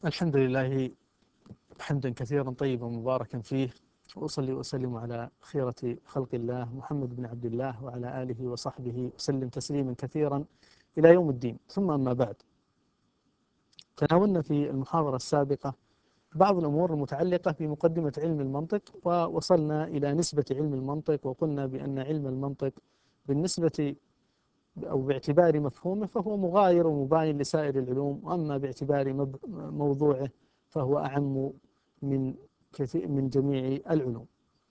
الحمد لله حمدا كثيرا طيبا مباركا فيه، وأصلي وأسلم على خيرة خلق الله محمد بن عبد الله وعلى آله وصحبه وسلم تسليما كثيرا إلى يوم الدين. ثم أما بعد، تناولنا في المحاضرة السابقة بعض الأمور المتعلقة في مقدمة علم المنطق، ووصلنا إلى نسبة علم المنطق، وقلنا بأن علم المنطق بالنسبة أو باعتبار مفهومه فهو مغاير ومباين لسائر العلوم، وأما باعتبار موضوعه فهو أعم من كثير من جميع العلوم.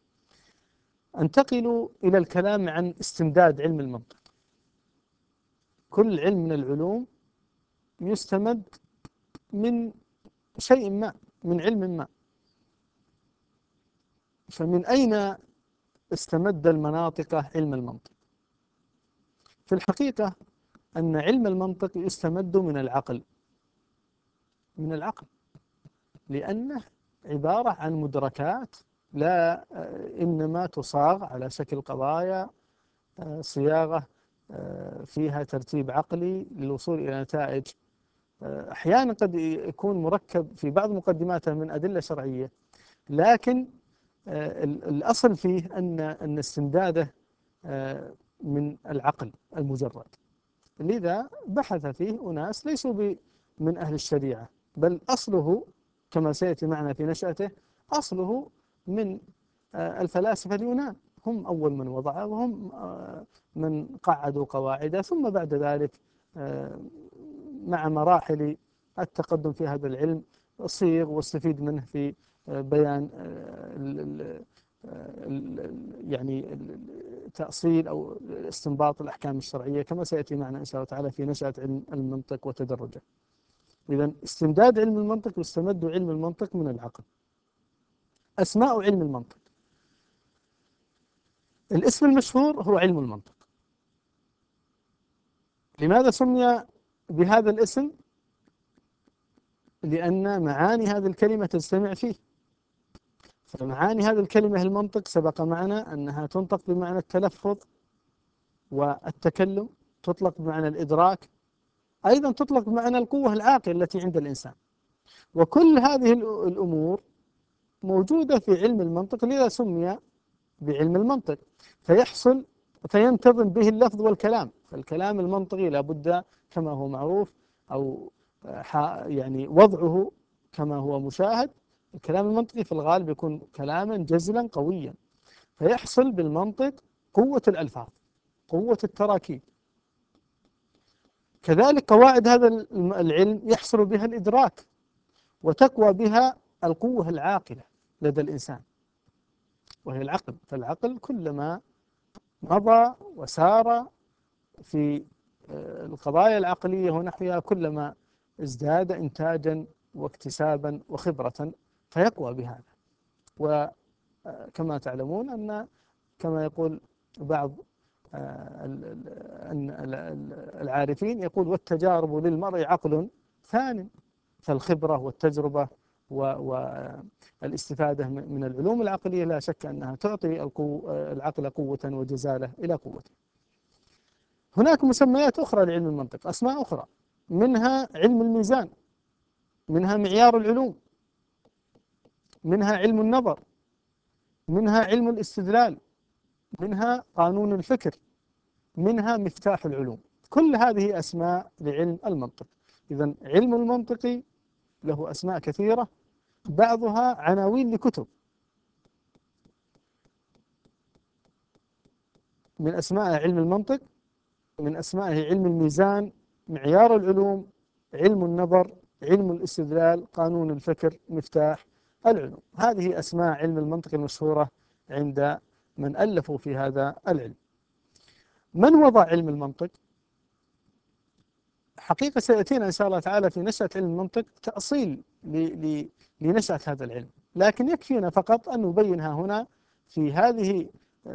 أنتقل إلى الكلام عن استمداد علم المنطق. كل علم من العلوم يستمد من شيء ما، من علم ما. فمن أين استمد المناطق علم المنطق؟ في الحقيقة أن علم المنطق يستمد من العقل، من العقل، لأنه عبارة عن مدركات لا إنما تصاغ على شكل قضايا، صياغة فيها ترتيب عقلي للوصول إلى نتائج. أحيانا قد يكون مركب في بعض مقدماته من أدلة شرعية، لكن الأصل فيه أن استمداده من العقل المجرد. لذا بحث فيه أناس ليسوا من أهل الشريعة، بل أصله كما سيأتي معنا في نشأته أصله من الفلاسفة اليونان. هم أول من وضعه، وهم من قعدوا قواعده، ثم بعد ذلك مع مراحل التقدم في هذا العلم صيغ واستفيد منه في بيان يعني تأصيل أو استنباط الأحكام الشرعية، كما سيأتي معنا إن شاء الله تعالى في نشأة علم المنطق وتدرجه. إذن استمداد علم المنطق، يستمد علم المنطق من العقل. أسماء علم المنطق: الاسم المشهور هو علم المنطق. لماذا سمي بهذا الاسم؟ لأن معاني هذه الكلمة تجتمع فيه. فمعاني هذه الكلمة المنطق سبق معنا أنها تنطق بمعنى التلفظ والتكلم، تطلق بمعنى الإدراك، أيضا تطلق بمعنى القوة العاقلة التي عند الإنسان. وكل هذه الأمور موجودة في علم المنطق، لذا سمي بعلم المنطق. فينتظم به اللفظ والكلام. فالكلام المنطقي لابد كما هو معروف، أو يعني وضعه كما هو مشاهد، الكلام المنطقي في الغالب يكون كلاما جزلا قويا. فيحصل بالمنطق قوة الألفاظ، قوة التراكيب. كذلك قواعد هذا العلم يحصل بها الإدراك، وتقوى بها القوة العاقلة لدى الإنسان، وهي العقل. فالعقل كلما مضى وسار في القضايا العقلية ونحوها كلما ازداد إنتاجا واكتسابا وخبرة، فيقوى بهذا. وكما تعلمون أن كما يقول بعض العارفين، يقول: والتجارب للمرء عقل ثان. فالخبرة والتجربة والاستفادة من العلوم العقلية لا شك أنها تعطي العقل قوة وجزالة إلى قوته. هناك مسميات أخرى لعلم المنطق، أسماء أخرى، منها علم الميزان، منها معيار العلوم، منها علم النظر، منها علم الاستدلال، منها قانون الفكر، منها مفتاح العلوم. كل هذه أسماء لعلم المنطق. إذن علم المنطق له أسماء كثيرة، بعضها عناوين لكتب. من أسماء علم المنطق، من أسمائه علم الميزان، معيار العلوم، علم النظر، علم الاستدلال، قانون الفكر، مفتاح العلوم. هذه أسماء علم المنطق المشهورة عند من ألفوا في هذا العلم. من وضع علم المنطق؟ حقيقة سيأتينا إن شاء الله تعالى في نشأة علم المنطق تأصيل لنشأة هذا العلم، لكن يكفينا فقط أن نبينها هنا في هذه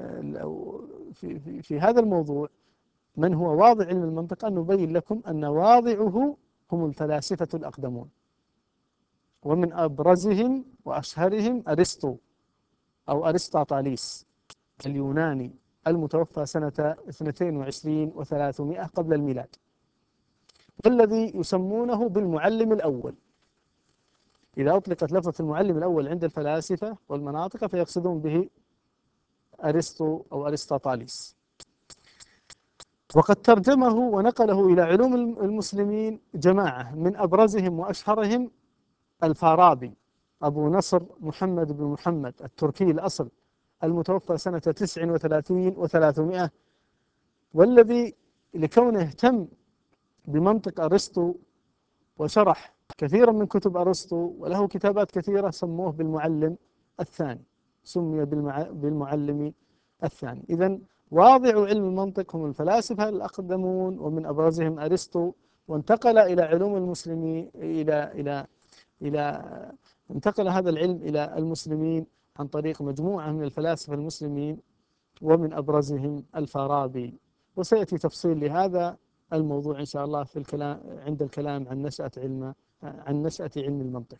في هذا الموضوع. من هو واضع علم المنطق؟ أن نبين لكم أن واضعه هم الفلاسفة الأقدمون، ومن أبرزهم وأشهرهم أرسطو أو أرسطاطاليس اليوناني، المتوفى سنة 22 و300 قبل الميلاد، والذي يسمونه بالمعلم الأول. إذا أطلقت لفظة المعلم الأول عند الفلاسفة والمناطق فيقصدون به أرسطو أو أرسطاطاليس. وقد ترجمه ونقله إلى علوم المسلمين جماعة من أبرزهم وأشهرهم الفارابي أبو نصر محمد بن محمد التركي الأصل، المتوفى سنة 39 و300، والذي لكونه اهتم بمنطق أرسطو وشرح كثيرا من كتب أرسطو وله كتابات كثيرة سموه بالمعلم الثاني، سمي بالمعلم الثاني. إذن واضع علم المنطق هم الفلاسفة الأقدمون ومن أبرزهم أرسطو، وانتقل إلى علوم المسلمين إلى انتقل هذا العلم إلى المسلمين عن طريق مجموعة من الفلاسفة المسلمين ومن أبرزهم الفارابي. وسيأتي تفصيل لهذا الموضوع إن شاء الله في الكلام عند الكلام عن نشأة علم المنطق.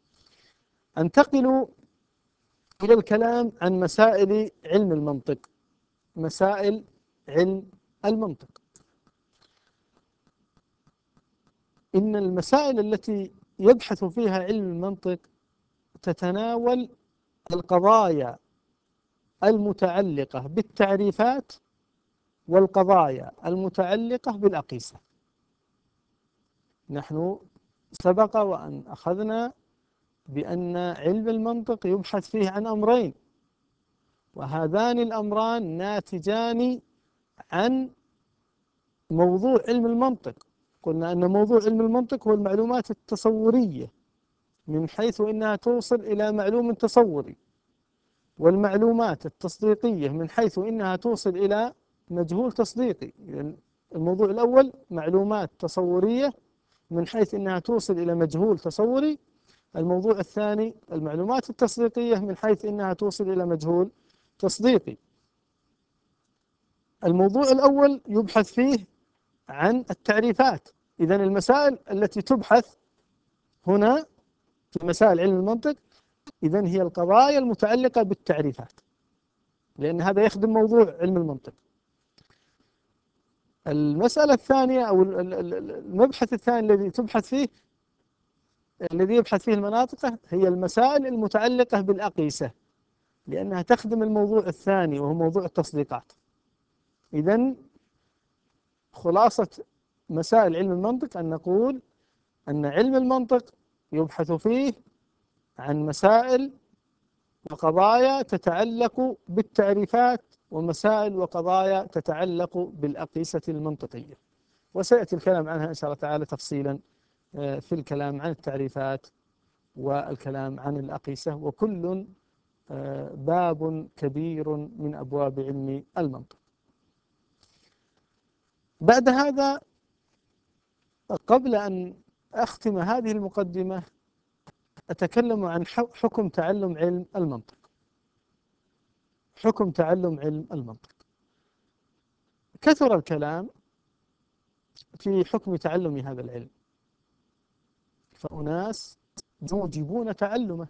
أنتقل إلى الكلام عن مسائل علم المنطق. مسائل علم المنطق، إن المسائل التي يبحث فيها علم المنطق تتناول القضايا المتعلقة بالتعريفات والقضايا المتعلقة بالأقيسة. نحن سبق وأن أخذنا بأن علم المنطق يبحث فيه عن أمرين، وهذان الأمران ناتجان عن موضوع علم المنطق. قلنا أن موضوع علم المنطق هو المعلومات التصورية من حيث إنها توصل إلى معلوم تصوري، والمعلومات التصديقية من حيث إنها توصل إلى مجهول تصديقي. يعني الموضوع الأول معلومات تصورية من حيث إنها توصل إلى مجهول تصوري، الموضوع الثاني المعلومات التصديقية من حيث إنها توصل إلى مجهول تصديقي. الموضوع الأول يبحث فيه عن التعريفات. إذن المسائل التي تبحث هنا في مسائل علم المنطق إذن هي القضايا المتعلقة بالتعريفات، لأن هذا يخدم موضوع علم المنطق. المسألة الثانية أو المبحث الثاني الذي يبحث فيه المناطق هي المسائل المتعلقة بالأقيسة، لأنها تخدم الموضوع الثاني وهو موضوع التصديقات. إذن خلاصة مسائل علم المنطق أن نقول أن علم المنطق يبحث فيه عن مسائل وقضايا تتعلق بالتعريفات ومسائل وقضايا تتعلق بالأقيسة المنطقية، وسيأتي الكلام عنها إن شاء الله تعالى تفصيلا في الكلام عن التعريفات والكلام عن الأقيسة، وكل باب كبير من أبواب علم المنطق. بعد هذا، قبل أن أختم هذه المقدمة، أتكلم عن حكم تعلم علم المنطق. حكم تعلم علم المنطق. كثر الكلام في حكم تعلم هذا العلم، فأناس يوجبون تعلمه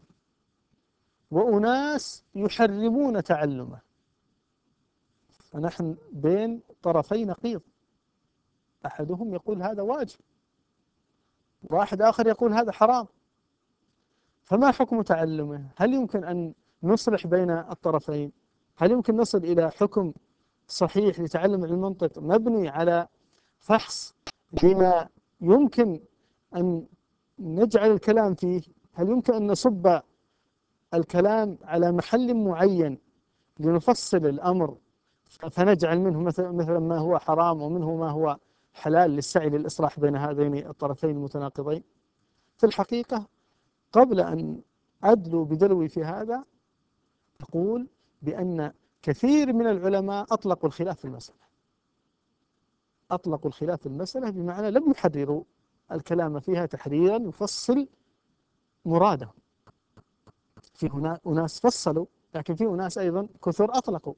وأناس يحرمون تعلمه، فنحن بين طرفي نقيض. أحدهم يقول هذا واجب، واحد آخر يقول هذا حرام. فما حكم تعلمه؟ هل يمكن أن نصلح بين الطرفين؟ هل يمكن نصل إلى حكم صحيح لتعلم علم المنطق مبني على فحص لما يمكن أن نجعل الكلام فيه؟ هل يمكن أن نصب الكلام على محل معين لنفصل الأمر فنجعل منه مثلا ما هو حرام ومنه ما هو حلال للسعي للإصلاح بين هذين الطرفين المتناقضين؟ في الحقيقة قبل أن أدلو بدلوي في هذا أقول بأن كثير من العلماء أطلقوا الخلاف في المسألة. أطلقوا الخلاف في المسألة بمعنى لم يحرروا الكلام فيها تحريرا يفصل مرادهم. في هنا أناس فصلوا، لكن في أناس أيضا كثر أطلقوا.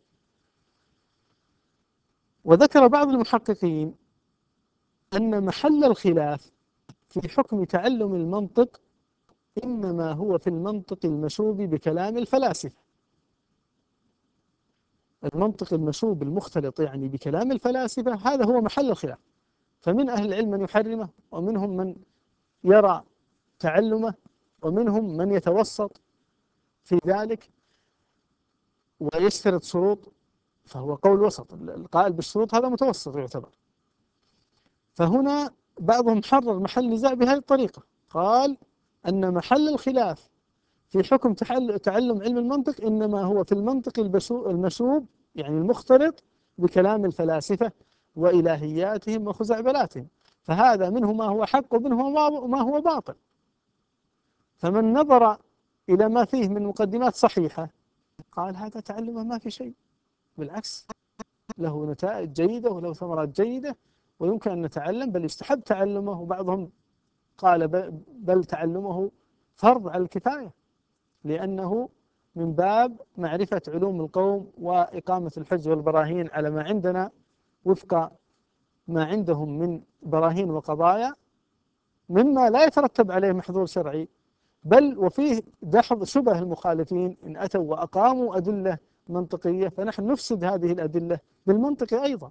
وذكر بعض المحققين أن محل الخلاف في حكم تعلم المنطق إنما هو في المنطق المشوب بكلام الفلاسفة. المنطق المشوب المختلط يعني بكلام الفلاسفة هذا هو محل الخلاف، فمن أهل العلم من يحرمه ومنهم من يرى تعلمه ومنهم من يتوسط في ذلك ويشترط شروط، فهو قول وسط. القائل بالشروط هذا متوسط يعتبر. فهنا بعضهم حرر محل نزاع بهذه الطريقة، قال أن محل الخلاف في حكم تعلم علم المنطق إنما هو في المنطق المشوب، يعني المختلط بكلام الفلاسفة وإلهياتهم وخزعبلاتهم، فهذا منه ما هو حق ومنه ما هو باطل. فمن نظر إلى ما فيه من مقدمات صحيحة قال هذا تعلمه ما في شيء، بالعكس له نتائج جيدة وله ثمرات جيدة ويمكن أن نتعلم، بل يستحب تعلمه. وبعضهم قال بل تعلمه فرض على الكفاية، لأنه من باب معرفة علوم القوم وإقامة الحج والبراهين على ما عندنا وفق ما عندهم من براهين وقضايا، مما لا يترتب عليه محظور شرعي، بل وفيه دحض شبه المخالفين إن أتوا وأقاموا أدلة منطقية، فنحن نفسد هذه الأدلة بالمنطق أيضا.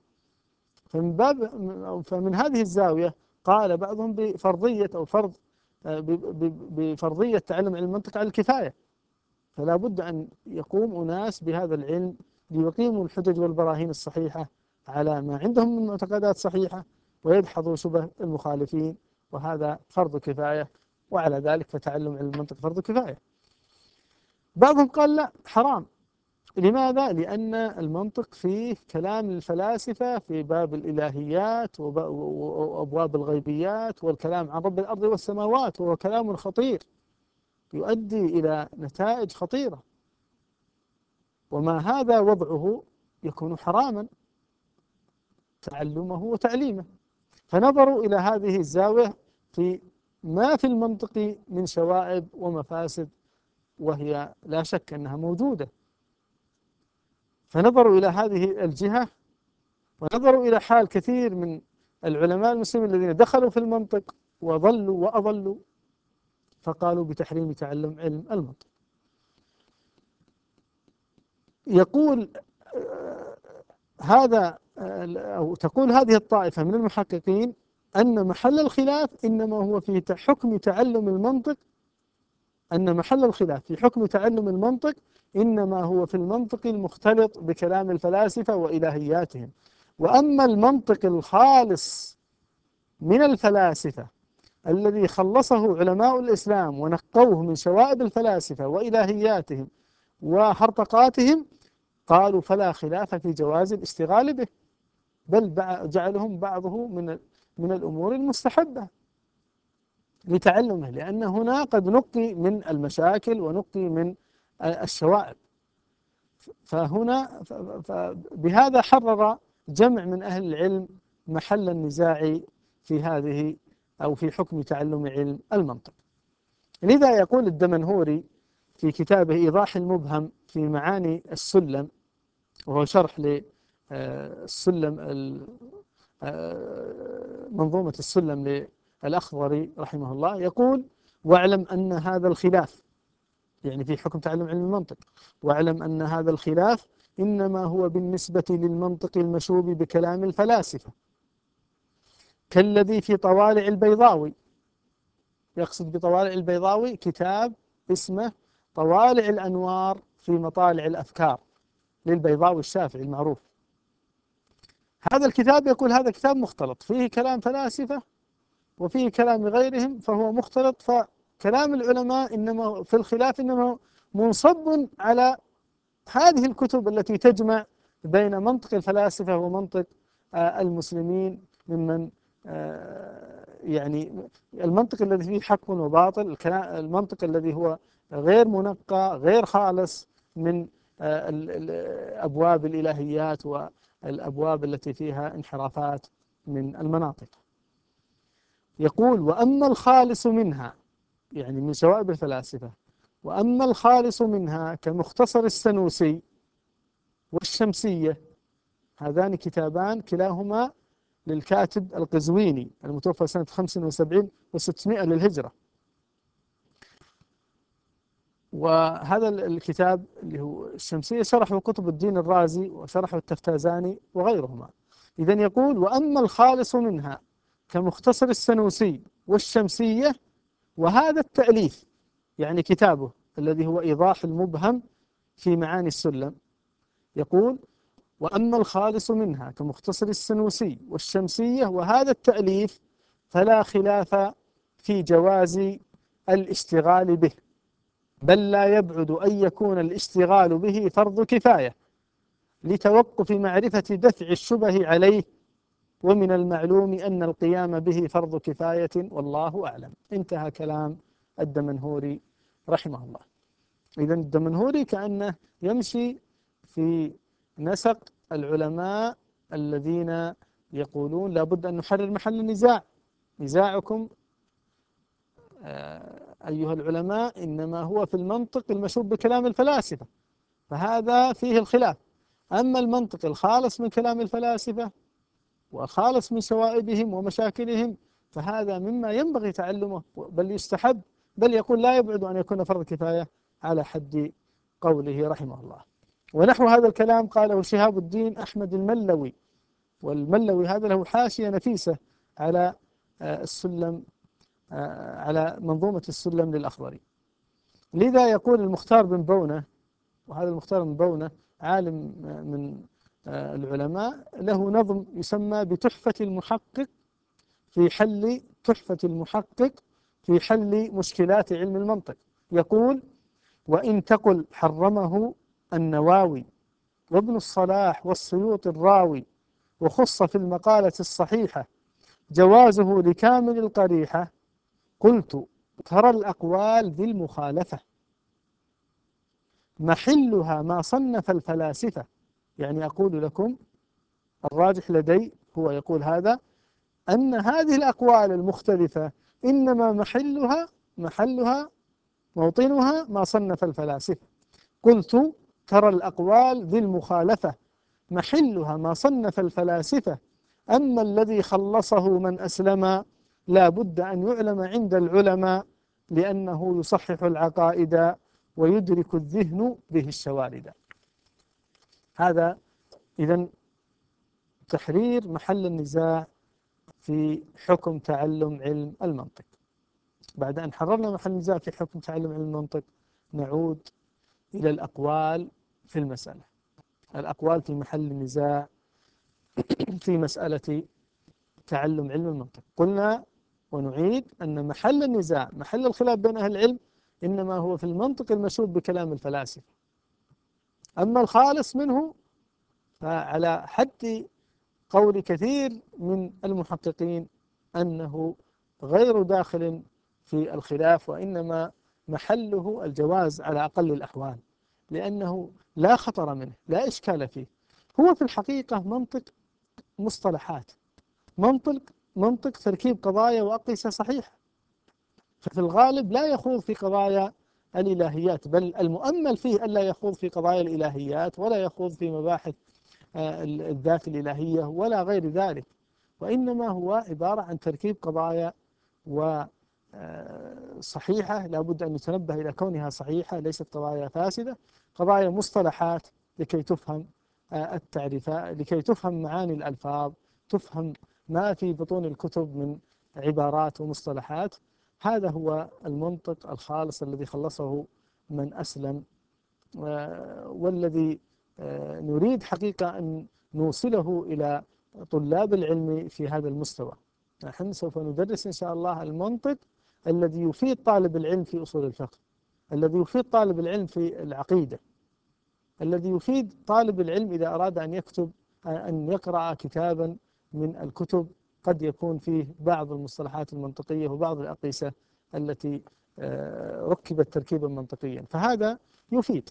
فمن هذه الزاوية قال بعضهم بفرضية أو فرض بفرضية تعلم علم المنطق على الكفاية، فلا بد أن يقوم أناس بهذا العلم ليقيموا الحجج والبراهين الصحيحة على ما عندهم من معتقدات صحيحة ويدحضوا شبه المخالفين، وهذا فرض كفاية، وعلى ذلك فتعلم علم المنطق فرض كفاية. بعضهم قال لا حرام. لماذا؟ لأن المنطق فيه كلام الفلاسفة في باب الإلهيات وأبواب الغيبيات والكلام عن رب الأرض والسماوات، وهو كلام خطير يؤدي إلى نتائج خطيرة، وما هذا وضعه يكون حراما تعلمه وتعليمه. فنظروا إلى هذه الزاوية في ما في المنطق من شوائب ومفاسد، وهي لا شك أنها موجودة. فنظروا إلى هذه الجهة، ونظروا إلى حال كثير من العلماء المسلمين الذين دخلوا في المنطق وضلوا وأضلوا، فقالوا بتحريم تعلم علم المنطق. يقول هذا أو تقول هذه الطائفة من المحققين أن محل الخلاف إنما هو في حكم تعلم المنطق، أن محل الخلاف في حكم تعلم المنطق إنما هو في المنطق المختلط بكلام الفلاسفة وإلهياتهم. وأما المنطق الخالص من الفلاسفة الذي خلصه علماء الإسلام ونقوه من شوائب الفلاسفة وإلهياتهم وهرطقاتهم، قالوا فلا خلاف في جواز الاشتغال به، بل جعلهم بعضه من الأمور المستحبة لتعلمه، لأن هنا قد نقي من المشاكل ونقي من الشوائب. بهذا حرر جمع من أهل العلم محل النزاع في هذه أو في حكم تعلم علم المنطق. لذا يقول الدمنهوري في كتابه إيضاح المبهم في معاني السلم، وهو شرح للسلم منظومة السلم للأخضري رحمه الله، يقول واعلم أن هذا الخلاف، يعني في حكم تعلم علم المنطق، واعلم أن هذا الخلاف إنما هو بالنسبة للمنطق المشوب بكلام الفلاسفة، كالذي في طوالع البيضاوي. يقصد بطوالع البيضاوي كتاب اسمه طوالع الأنوار في مطالع الأفكار للبيضاوي الشافعي المعروف. هذا الكتاب يقول هذا كتاب مختلط، فيه كلام فلاسفة وفيه كلام غيرهم، فهو مختلط. فكلام العلماء إنما في الخلاف إنما منصب على هذه الكتب التي تجمع بين منطق الفلاسفة ومنطق المسلمين، ممن يعني المنطق الذي فيه حق وباطل، المنطق الذي هو غير منقى غير خالص من أبواب الإلهيات والأبواب التي فيها انحرافات من المناطق. يقول وأما الخالص منها، يعني من شوائب الفلاسفة، وأما الخالص منها كمختصر السنوسي والشمسية، هذان كتابان كلاهما للكاتب القزويني المتوفى سنة 75 و600 للهجرة. وهذا الكتاب اللي هو الشمسية شرحه قطب الدين الرازي وشرحه التفتازاني وغيرهما. إذن يقول وأما الخالص منها كمختصر السنوسي والشمسية، وهذا التأليف يعني كتابه الذي هو إيضاح المبهم في معاني السلم، يقول: وأما الخالص منها كمختصر السنوسي والشمسية وهذا التأليف فلا خلاف في جواز الاشتغال به، بل لا يبعد أن يكون الاشتغال به فرض كفاية لتوقف معرفة دفع الشبه عليه، ومن المعلوم أن القيام به فرض كفاية والله أعلم. انتهى كلام الدمنهوري رحمه الله. إذن الدمنهوري كأنه يمشي في نسق العلماء الذين يقولون لابد أن نحرر محل النزاع. نزاعكم أيها العلماء إنما هو في المنطق المشوب بكلام الفلاسفة، فهذا فيه الخلاف. أما المنطق الخالص من كلام الفلاسفة وخالص من شوائبهم ومشاكلهم فهذا مما ينبغي تعلمه، بل يستحب، بل يقول لا يبعد أن يكون فرض كفاية على حد قوله رحمه الله. ونحو هذا الكلام قاله شهاب الدين أحمد الملوي، والملوي هذا له حاشية نفيسة على السلم، على منظومة السلم للأخضري. لذا يقول المختار بن بونة، وهذا المختار بن بونة عالم من العلماء، له نظم يسمى بتحفة المحقق في حل تحفة المحقق في حل مشكلات علم المنطق. يقول: وإن تقل حرمه النواوي وابن الصلاح والسيوط الراوي، وخص في المقالة الصحيحة جوازه لكامل القريحة، قلت: ترى الأقوال بالمخالفة محلها ما صنف الفلاسفة. يعني أقول لكم الراجح لدي هو، يقول هذا، أن هذه الأقوال المختلفة إنما محلها موطنها ما صنف الفلاسفة. قلت: ترى الأقوال ذي المخالفة محلها ما صنف الفلاسفة، أما الذي خلصه من أسلم لا بد أن يعلم عند العلماء، لأنه يصحح العقائد ويدرك الذهن به الشوارد. هذا إذن تحرير محل النزاع في حكم تعلم علم المنطق. بعد أن حررنا محل النزاع في حكم تعلم علم المنطق نعود إلى الأقوال في المسألة. الأقوال في محل النزاع في مسألة تعلم علم المنطق. قلنا ونعيد أن محل النزاع، محل الخلاف بين أهل العلم، إنما هو في المنطق المشوب بكلام الفلاسفة. أما الخالص منه فعلى حد قول كثير من المحققين أنه غير داخل في الخلاف، وإنما محله الجواز على أقل الأحوال، لأنه لا خطر منه، لا إشكال فيه. هو في الحقيقة منطق مصطلحات، منطق تركيب قضايا وأقيسة صحيحة، ففي الغالب لا يخوض في قضايا الإلهيات، بل المؤمل فيه ألا يخوض في قضايا الإلهيات ولا يخوض في مباحث الذات الإلهية ولا غير ذلك، وإنما هو عبارة عن تركيب قضايا وصحيحة لا بد أن يتنبه إلى كونها صحيحة، ليست قضايا فاسدة، قضايا مصطلحات لكي تفهم التعريفات، لكي تفهم معاني الألفاظ، تفهم ما في بطون الكتب من عبارات ومصطلحات. هذا هو المنطق الخالص الذي خلصه من أسلم، والذي نريد حقيقة أن نوصله إلى طلاب العلم في هذا المستوى. نحن سوف ندرس إن شاء الله المنطق الذي يفيد طالب العلم في أصول الفقه، الذي يفيد طالب العلم في العقيدة، الذي يفيد طالب العلم إذا أراد أن يقرأ كتابا من الكتب قد يكون فيه بعض المصطلحات المنطقية وبعض الأقيسة التي ركبت تركيبا منطقيا، فهذا يفيد.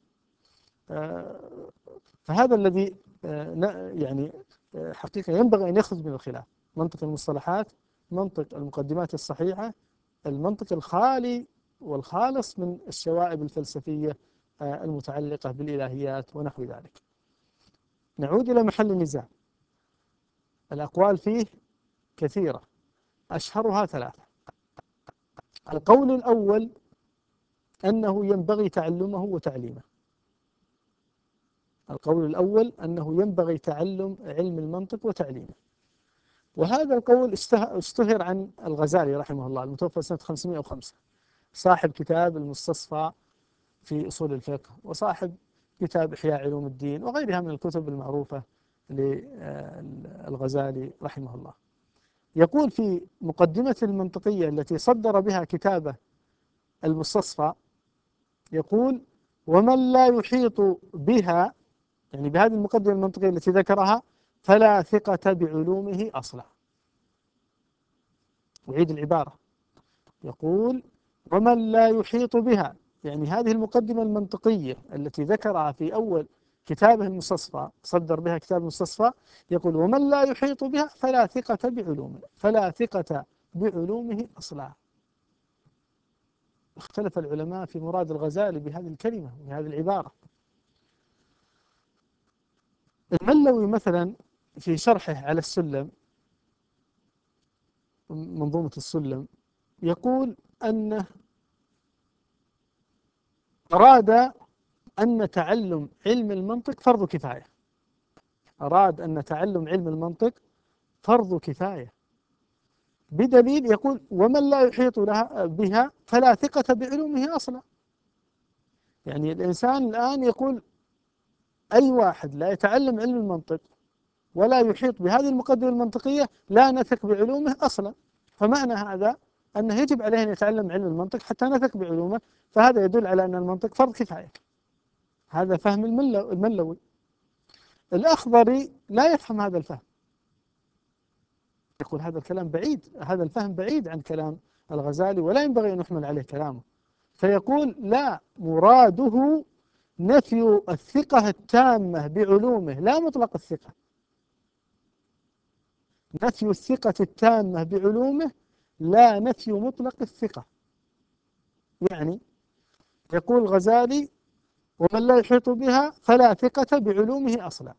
فهذا الذي يعني حقيقة ينبغي أن يخرج من الخلاف: منطق المصطلحات، منطق المقدمات الصحيحة، المنطق الخالي والخالص من الشوائب الفلسفية المتعلقة بالإلهيات ونحو ذلك. نعود إلى محل النزاع. الأقوال فيه كثيرة، أشهرها ثلاثة. القول الأول أنه ينبغي تعلمه وتعليمه. القول الأول أنه ينبغي تعلم علم المنطق وتعليمه، وهذا القول اشتهر عن الغزالي رحمه الله المتوفى سنة 505. صاحب كتاب المستصفى في أصول الفقه، وصاحب كتاب إحياء علوم الدين، وغيرها من الكتب المعروفة للغزالي رحمه الله. يقول في مقدمة المنطقية التي صدر بها كتابه المستصفى، يقول: ومن لا يحيط بها، يعني بهذه المقدمة المنطقية التي ذكرها، فلا ثقة بعلومه أصلا. أعيد العبارة، يقول: ومن لا يحيط بها، يعني هذه المقدمة المنطقية التي ذكرها في أول كتابه المستصفى، صدر بها كتاب المستصفى، يقول: ومن لا يحيط بها فلا ثقة بعلومه، فلا ثقة بعلومه أصلا. اختلف العلماء في مراد الغزالي بهذه الكلمة بهذه العبارة. الملوي مثلا في شرحه على السلم، منظومة السلم، يقول أنه أراد أن تعلم علم المنطق فرض كفاية. أراد أن تعلم علم المنطق فرض كفاية، بدليل يقول: ومن لا يحيط بها فلا ثقة بعلومه أصلا. يعني الإنسان الآن يقول: أي واحد لا يتعلم علم المنطق ولا يحيط بهذه المقدمة المنطقية لا نثق بعلومه أصلا. فمعنى هذا أنه يجب عليه أن يتعلم علم المنطق حتى نثق بعلومه، فهذا يدل على أن المنطق فرض كفاية. هذا فهم الملوي. الأخضري لا يفهم هذا الفهم، يقول هذا الكلام بعيد، هذا الفهم بعيد عن كلام الغزالي ولا ينبغي أن نحمل عليه كلامه. فيقول: لا، مراده نفي الثقة التامة بعلومه لا مطلق الثقة، نفي الثقة التامة بعلومه لا نفي مطلق الثقة. يعني يقول الغزالي: ومن لا يحيط بها فلا ثقة بعلومه أصلا.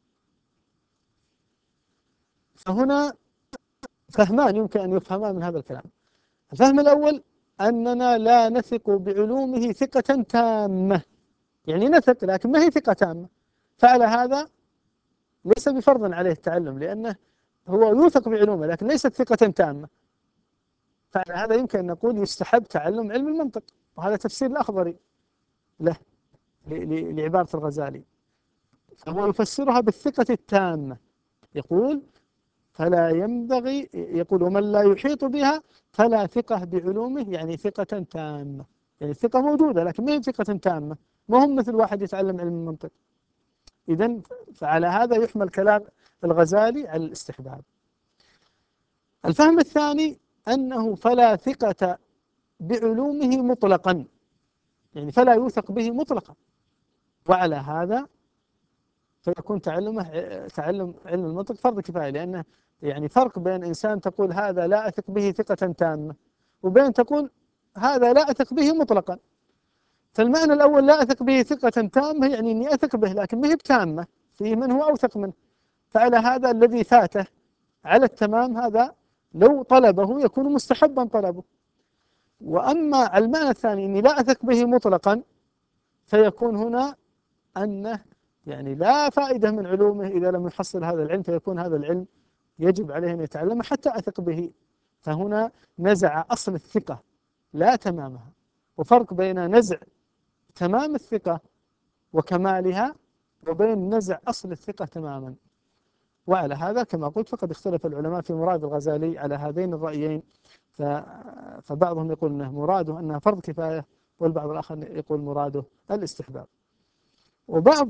فهنا فهمان يمكن أن يفهما من هذا الكلام. الفهم الأول: أننا لا نثق بعلومه ثقة تامة، يعني نثق لكن ما هي ثقة تامة، فعلى هذا ليس بفرض عليه التعلم، لأنه هو يوثق بعلومه لكن ليست ثقة تامة. فعلى هذا يمكن أن نقول يستحب تعلم علم المنطق، وهذا تفسير الأخضري له لعبارة الغزالي. فهو يفسرها بالثقة التامة، يقول: فلا ينبغي، يقول: ومن لا يحيط بها فلا ثقة بعلومه، يعني ثقة تامة، يعني الثقة موجودة لكن ما هي ثقة تامة، ما هم مثل واحد يتعلم علم المنطق. إذن فعلى هذا يحمل كلام الغزالي على الاستحباب. الفهم الثاني أنه فلا ثقة بعلومه مطلقا، يعني فلا يوثق به مطلقا، وعلى هذا فيكون تعلم علم المنطق فرض كفاية. لأنه يعني فرق بين إنسان تقول هذا لا أثق به ثقة تامة، وبين تقول هذا لا أثق به مطلقا. فالمعنى الأول لا أثق به ثقة تامة، يعني أني أثق به لكن ما هي بتامة، فيه من هو أوثق منه. فعلى هذا الذي فاته على التمام هذا لو طلبه يكون مستحبا طلبه. وأما على المعنى الثاني أني لا أثق به مطلقا، فيكون هنا أنه يعني لا فائدة من علومه إذا لم يحصل هذا العلم، فيكون هذا العلم يجب عليه أن يتعلم حتى أثق به. فهنا نزع أصل الثقة لا تمامها، وفرق بين نزع تمام الثقة وكمالها وبين نزع أصل الثقة تماما. وعلى هذا كما قلت فقد اختلف العلماء في مراد الغزالي على هذين الرأيين، فبعضهم يقول أنه مراده أنها فرض كفاية، والبعض الآخر يقول مراده الاستحباب. وبعض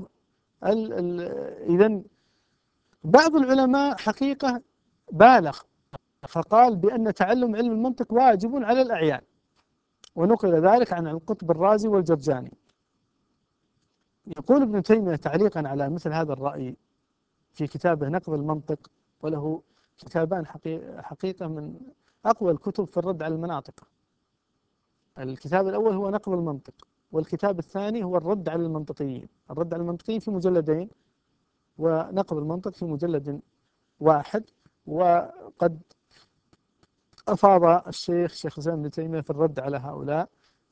إذن بعض العلماء حقيقة بالغ فقال بأن تعلم علم المنطق واجب على الأعيان، ونقل ذلك عن القطب الرازي والجرجاني. يقول ابن تيمية تعليقا على مثل هذا الرأي في كتابه نقض المنطق، وله كتابان حقيقة من أقوى الكتب في الرد على المناطق. الكتاب الأول هو نقض المنطق، والكتاب الثاني هو الرد على المنطقيين. الرد على المنطقيين في مجلدين، ونقض المنطق في مجلد واحد. وقد أفاض شيخ الإسلام ابن تيمية في الرد على هؤلاء،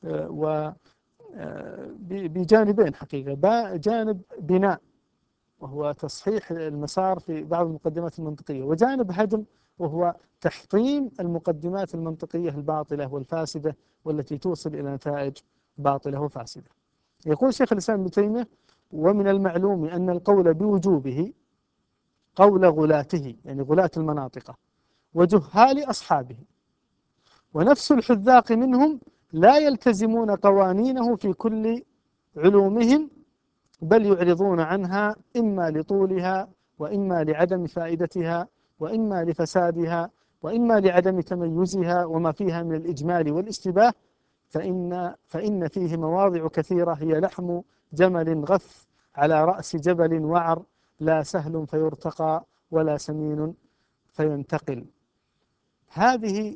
بجانبين حقيقة: جانب بناء وهو تصحيح المسار في بعض المقدمات المنطقية، وجانب هدم وهو تحطيم المقدمات المنطقية الباطلة والفاسدة والتي توصل إلى نتائج باطلة وفاسدة. يقول شيخ الإسلام ابن تيمية: ومن المعلوم أن القول بوجوبه قول غلاته، يعني غلاة المناطق وجهال أصحابه، ونفس الحذاق منهم لا يلتزمون قوانينه في كل علومهم، بل يعرضون عنها إما لطولها، وإما لعدم فائدتها، وإما لفسادها، وإما لعدم تميزها وما فيها من الإجمال والاشتباه، فإن فيه مواضع كثيرة هي لحم جمل غث على رأس جبل وعر، لا سهل فيرتقى ولا سمين فينتقل. هذه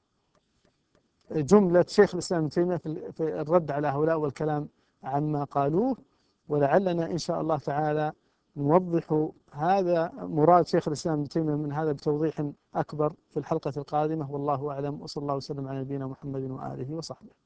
جملة شيخ الإسلام ابن تيمية في الرد على هؤلاء والكلام عما قالوه، ولعلنا إن شاء الله تعالى نوضح هذا مراد شيخ الإسلام ابن تيمية من هذا بتوضيح أكبر في الحلقة القادمة. والله أعلم، وصلى الله وسلم على نبينا محمد وآله وصحبه.